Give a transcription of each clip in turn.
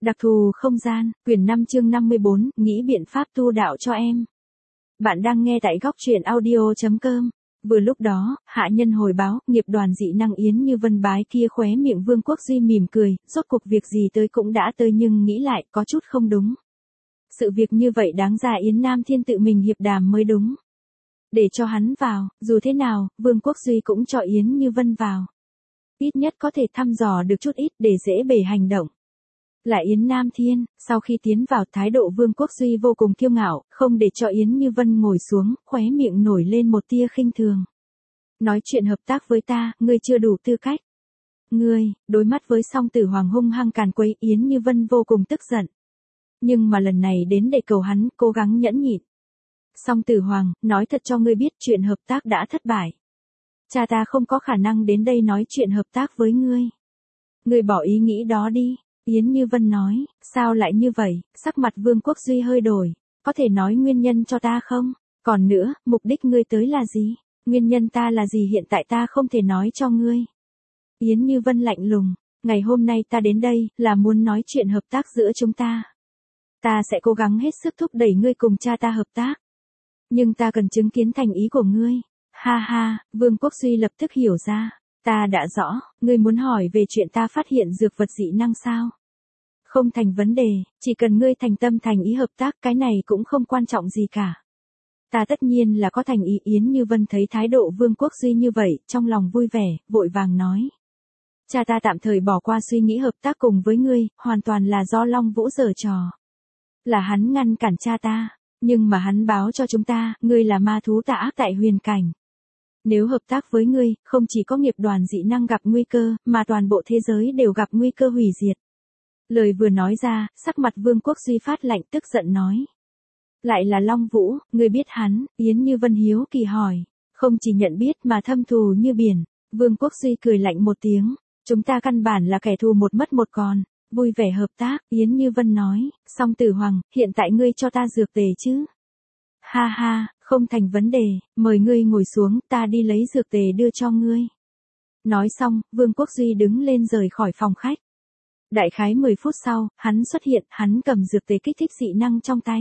Đặc thù không gian, quyển 5 chương 54, nghĩ biện pháp tu đạo cho em. Bạn đang nghe tại góc truyện audio.com. Vừa lúc đó, hạ nhân hồi báo, nghiệp đoàn dị năng Yến Như Vân bái kia khóe miệng Vương Quốc Duy mỉm cười, rốt cuộc việc gì tới cũng đã tới nhưng nghĩ lại có chút không đúng. Sự việc như vậy đáng ra Yến Nam Thiên tự mình hiệp đàm mới đúng. Để cho hắn vào, dù thế nào, Vương Quốc Duy cũng cho Yến Như Vân vào. Ít nhất có thể thăm dò được chút ít để dễ bề hành động. Lại Yến Nam Thiên, sau khi tiến vào thái độ Vương Quốc Duy vô cùng kiêu ngạo, không để cho Yến Như Vân ngồi xuống, khóe miệng nổi lên một tia khinh thường. Nói chuyện hợp tác với ta, ngươi chưa đủ tư cách. Ngươi, đối mắt với song tử hoàng hung hăng càn quấy, Yến Như Vân vô cùng tức giận. Nhưng mà lần này đến để cầu hắn, cố gắng nhẫn nhịn. Song tử hoàng, nói thật cho ngươi biết chuyện hợp tác đã thất bại. Cha ta không có khả năng đến đây nói chuyện hợp tác với ngươi. Ngươi bỏ ý nghĩ đó đi. Yến Như Vân nói, sao lại như vậy, sắc mặt Vương Quốc Duy hơi đổi, có thể nói nguyên nhân cho ta không? Còn nữa, mục đích ngươi tới là gì? Nguyên nhân ta là gì hiện tại ta không thể nói cho ngươi. Yến Như Vân lạnh lùng, ngày hôm nay ta đến đây, là muốn nói chuyện hợp tác giữa chúng ta. Ta sẽ cố gắng hết sức thúc đẩy ngươi cùng cha ta hợp tác. Nhưng ta cần chứng kiến thành ý của ngươi. Ha ha, Vương Quốc Duy lập tức hiểu ra. Ta đã rõ, ngươi muốn hỏi về chuyện ta phát hiện dược vật dị năng sao? Không thành vấn đề, chỉ cần ngươi thành tâm thành ý hợp tác cái này cũng không quan trọng gì cả. Ta tất nhiên là có thành ý. Yến Như Vân thấy thái độ Vương Quốc Duy như vậy, trong lòng vui vẻ, vội vàng nói. Cha ta tạm thời bỏ qua suy nghĩ hợp tác cùng với ngươi, hoàn toàn là do Long Vũ giở trò. Là hắn ngăn cản cha ta, nhưng mà hắn báo cho chúng ta, ngươi là ma thú tà ác tại huyền cảnh. Nếu hợp tác với ngươi, không chỉ có nghiệp đoàn dị năng gặp nguy cơ, mà toàn bộ thế giới đều gặp nguy cơ hủy diệt. Lời vừa nói ra, sắc mặt Vương Quốc Duy phát lạnh tức giận nói. Lại là Long Vũ, ngươi biết hắn, Yến Như Vân hiếu kỳ hỏi. Không chỉ nhận biết mà thâm thù như biển. Vương Quốc Duy cười lạnh một tiếng. Chúng ta căn bản là kẻ thù một mất một còn. Vui vẻ hợp tác, Yến Như Vân nói. Song tử hoàng, hiện tại ngươi cho ta dược tề chứ? Ha ha, không thành vấn đề, mời ngươi ngồi xuống, ta đi lấy dược tề đưa cho ngươi. Nói xong, Vương Quốc Duy đứng lên rời khỏi phòng khách. Đại khái 10 phút sau, hắn xuất hiện, hắn cầm dược tề kích thích dị năng trong tay.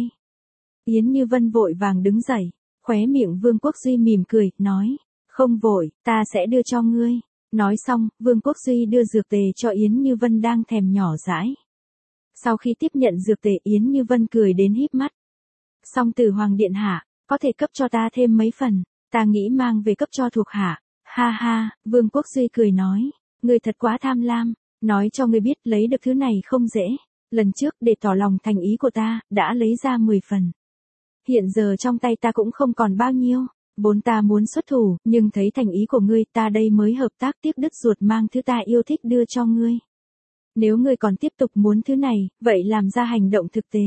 Yến Như Vân vội vàng đứng dậy, khóe miệng Vương Quốc Duy mỉm cười, nói, không vội, ta sẽ đưa cho ngươi. Nói xong, Vương Quốc Duy đưa dược tề cho Yến Như Vân đang thèm nhỏ dãi. Sau khi tiếp nhận dược tề Yến Như Vân cười đến híp mắt. Song tử hoàng điện hạ, có thể cấp cho ta thêm mấy phần, ta nghĩ mang về cấp cho thuộc hạ. Ha ha, Vương Quốc Duy cười nói, ngươi thật quá tham lam, nói cho ngươi biết lấy được thứ này không dễ. Lần trước để tỏ lòng thành ý của ta, đã lấy ra 10 phần. Hiện giờ trong tay ta cũng không còn bao nhiêu, vốn ta muốn xuất thủ, nhưng thấy thành ý của ngươi ta đây mới hợp tác tiếp đứt ruột mang thứ ta yêu thích đưa cho ngươi. Nếu ngươi còn tiếp tục muốn thứ này, vậy làm ra hành động thực tế.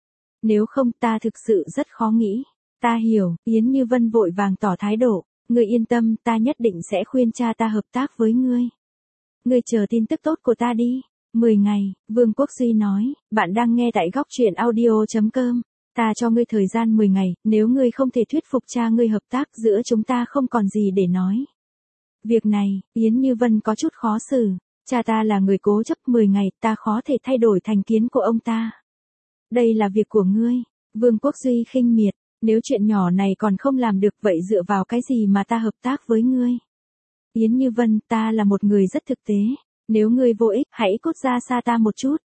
Nếu không ta thực sự rất khó nghĩ. Ta hiểu, Yến Như Vân vội vàng tỏ thái độ. Ngươi yên tâm, ta nhất định sẽ khuyên cha ta hợp tác với ngươi. Ngươi chờ tin tức tốt của ta đi. 10 ngày, Vương Quốc Duy nói, bạn đang nghe tại góc truyện audio.com. Ta cho ngươi thời gian 10 ngày, nếu ngươi không thể thuyết phục cha ngươi hợp tác giữa chúng ta không còn gì để nói. Việc này, Yến Như Vân có chút khó xử. Cha ta là người cố chấp 10 ngày, ta khó thể thay đổi thành kiến của ông ta. Đây là việc của ngươi. Vương Quốc Duy khinh miệt, nếu chuyện nhỏ này còn không làm được vậy dựa vào cái gì mà ta hợp tác với ngươi? Yến Như Vân, ta là một người rất thực tế. Nếu ngươi vô ích, hãy cút ra xa ta một chút.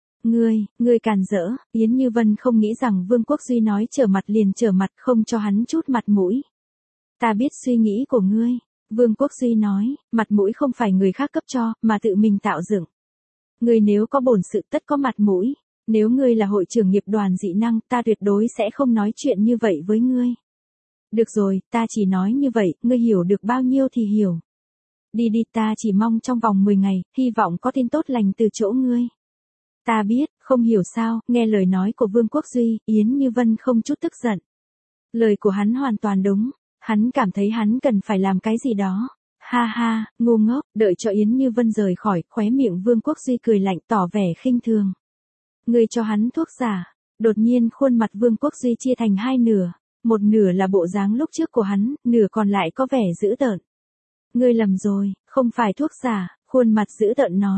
Ngươi càn rỡ. Yến Như Vân không nghĩ rằng Vương Quốc Duy nói trở mặt liền trở mặt không cho hắn chút mặt mũi. Ta biết suy nghĩ của ngươi. Vương Quốc Duy nói, mặt mũi không phải người khác cấp cho, mà tự mình tạo dựng. Ngươi nếu có bổn sự tất có mặt mũi. Nếu ngươi là hội trưởng nghiệp đoàn dị năng, ta tuyệt đối sẽ không nói chuyện như vậy với ngươi. Được rồi, ta chỉ nói như vậy, ngươi hiểu được bao nhiêu thì hiểu. Đi đi, ta chỉ mong trong vòng 10 ngày, hy vọng có tin tốt lành từ chỗ ngươi. Ta biết, không hiểu sao, nghe lời nói của Vương Quốc Duy, Yến Như Vân không chút tức giận. Lời của hắn hoàn toàn đúng, hắn cảm thấy hắn cần phải làm cái gì đó. Ha ha, ngu ngốc, đợi cho Yến Như Vân rời khỏi, khóe miệng Vương Quốc Duy cười lạnh tỏ vẻ khinh thường. Ngươi cho hắn thuốc giả. Đột nhiên khuôn mặt Vương Quốc Duy chia thành hai nửa. Một nửa là bộ dáng lúc trước của hắn, nửa còn lại có vẻ dữ tợn. Ngươi lầm rồi, không phải thuốc giả, khuôn mặt dữ tợn nói.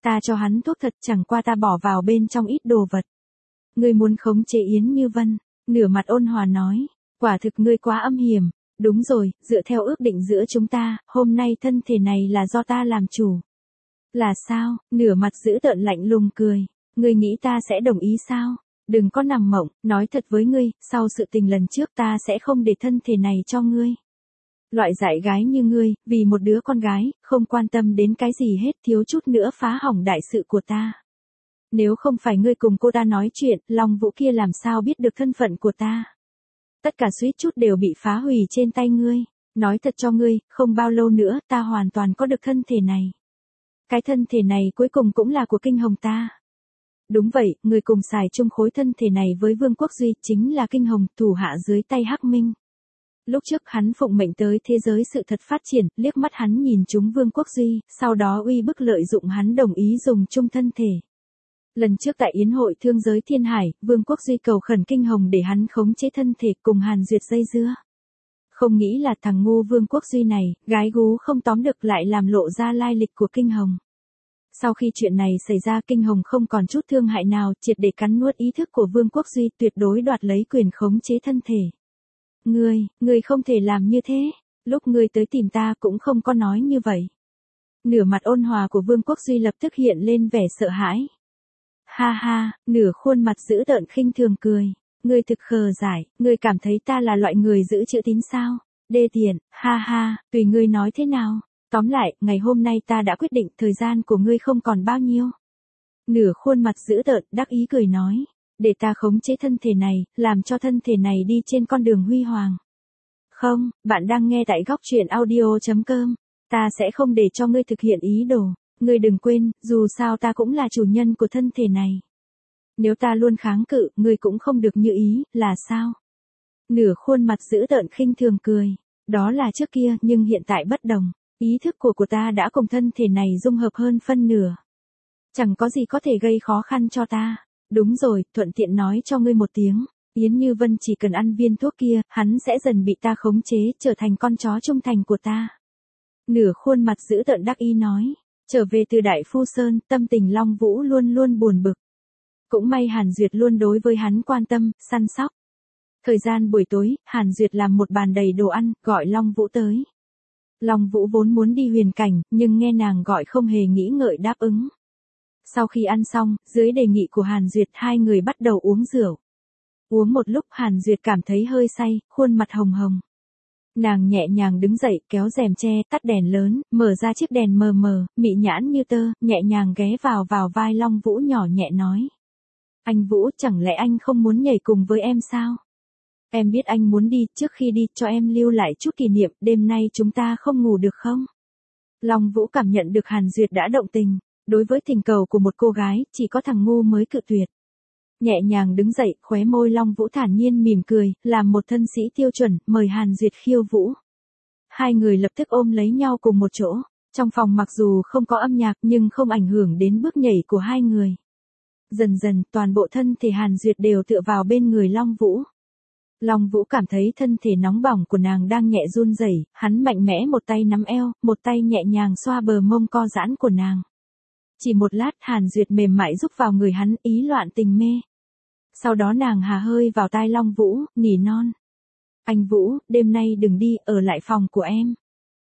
Ta cho hắn thuốc thật, chẳng qua ta bỏ vào bên trong ít đồ vật. Ngươi muốn khống chế Yến Như Vân, nửa mặt ôn hòa nói, quả thực ngươi quá âm hiểm. Đúng rồi, dựa theo ước định giữa chúng ta, hôm nay thân thể này là do ta làm chủ. Là sao? Nửa mặt giữ tợn lạnh lùng cười. Ngươi nghĩ ta sẽ đồng ý sao? Đừng có nằm mộng, nói thật với ngươi, sau sự tình lần trước ta sẽ không để thân thể này cho ngươi. Loại dại gái như ngươi, vì một đứa con gái, không quan tâm đến cái gì hết, thiếu chút nữa phá hỏng đại sự của ta. Nếu không phải ngươi cùng cô ta nói chuyện, Long Vũ kia làm sao biết được thân phận của ta. Tất cả suýt chút đều bị phá hủy trên tay ngươi. Nói thật cho ngươi, không bao lâu nữa ta hoàn toàn có được thân thể này. Cái thân thể này cuối cùng cũng là của Kinh Hồng ta. Đúng vậy, người cùng xài chung khối thân thể này với Vương Quốc Duy chính là Kinh Hồng, thủ hạ dưới tay Hắc Minh. Lúc trước hắn phụng mệnh tới thế giới sự thật phát triển, liếc mắt hắn nhìn chúng Vương Quốc Duy, sau đó uy bức lợi dụng hắn đồng ý dùng chung thân thể. Lần trước tại Yến hội thương giới Thiên Hải, Vương Quốc Duy cầu khẩn Kinh Hồng để hắn khống chế thân thể cùng Hàn Duyệt dây dưa. Không nghĩ là thằng ngu Vương Quốc Duy này, gái gú không tóm được lại làm lộ ra lai lịch của Kinh Hồng. Sau khi chuyện này xảy ra, Kinh Hồng không còn chút thương hại nào, triệt để cắn nuốt ý thức của Vương Quốc Duy, tuyệt đối đoạt lấy quyền khống chế thân thể. Ngươi không thể làm như thế, lúc ngươi tới tìm ta cũng không có nói như vậy. Nửa mặt ôn hòa của Vương Quốc Duy lập tức hiện lên vẻ sợ hãi. Ha ha, nửa khuôn mặt dữ tợn khinh thường cười. Ngươi thực khờ dại, ngươi cảm thấy ta là loại người giữ chữ tín sao? Đê tiện, ha ha, tùy ngươi nói thế nào. Tóm lại, ngày hôm nay ta đã quyết định thời gian của ngươi không còn bao nhiêu. Nửa khuôn mặt dữ tợn, đắc ý cười nói. Để ta khống chế thân thể này, làm cho thân thể này đi trên con đường huy hoàng. Không, bạn đang nghe tại góc truyện audio.com. Ta sẽ không để cho ngươi thực hiện ý đồ. Ngươi đừng quên, dù sao ta cũng là chủ nhân của thân thể này. Nếu ta luôn kháng cự, ngươi cũng không được như ý, là sao? Nửa khuôn mặt dữ tợn khinh thường cười. Đó là trước kia, nhưng hiện tại bất đồng. Ý thức của ta đã cùng thân thể này dung hợp hơn phân nửa. Chẳng có gì có thể gây khó khăn cho ta. Đúng rồi, thuận tiện nói cho ngươi một tiếng. Yến Như Vân chỉ cần ăn viên thuốc kia, hắn sẽ dần bị ta khống chế, trở thành con chó trung thành của ta. Nửa khuôn mặt dữ tợn đắc ý nói. Trở về từ Đại Phu Sơn, tâm tình Long Vũ luôn luôn buồn bực. Cũng may Hàn Duyệt luôn đối với hắn quan tâm, săn sóc. Thời gian buổi tối, Hàn Duyệt làm một bàn đầy đồ ăn, gọi Long Vũ tới. Long Vũ vốn muốn đi huyền cảnh, nhưng nghe nàng gọi không hề nghĩ ngợi đáp ứng. Sau khi ăn xong, dưới đề nghị của Hàn Duyệt, hai người bắt đầu uống rượu. Uống một lúc Hàn Duyệt cảm thấy hơi say, khuôn mặt hồng hồng. Nàng nhẹ nhàng đứng dậy, kéo rèm tre, tắt đèn lớn, mở ra chiếc đèn mờ mờ, mị nhãn như tơ, nhẹ nhàng ghé vào vai Long Vũ nhỏ nhẹ nói. Anh Vũ, chẳng lẽ anh không muốn nhảy cùng với em sao? Em biết anh muốn đi, trước khi đi, cho em lưu lại chút kỷ niệm, đêm nay chúng ta không ngủ được không? Long Vũ cảm nhận được Hàn Duyệt đã động tình, đối với tình cầu của một cô gái, chỉ có thằng ngu mới cự tuyệt. Nhẹ nhàng đứng dậy, khóe môi Long Vũ thản nhiên mỉm cười, làm một thân sĩ tiêu chuẩn, mời Hàn Duyệt khiêu vũ. Hai người lập tức ôm lấy nhau cùng một chỗ, trong phòng mặc dù không có âm nhạc nhưng không ảnh hưởng đến bước nhảy của hai người. Dần dần, toàn bộ thân thể Hàn Duyệt đều tựa vào bên người Long Vũ. Long Vũ cảm thấy thân thể nóng bỏng của nàng đang nhẹ run rẩy, hắn mạnh mẽ một tay nắm eo, một tay nhẹ nhàng xoa bờ mông co giãn của nàng. Chỉ một lát Hàn Duyệt mềm mại rúc vào người hắn, ý loạn tình mê. Sau đó nàng hà hơi vào tai Long Vũ, nỉ non. Anh Vũ, đêm nay đừng đi, ở lại phòng của em.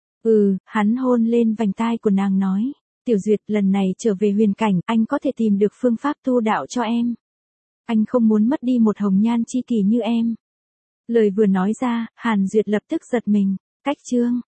Hắn hôn lên vành tai của nàng nói. Tiểu Duyệt, lần này trở về huyền cảnh, anh có thể tìm được phương pháp tu đạo cho em. Anh không muốn mất đi một hồng nhan chi kỷ như em. Lời vừa nói ra, Hàn Duyệt lập tức giật mình. Cách chương.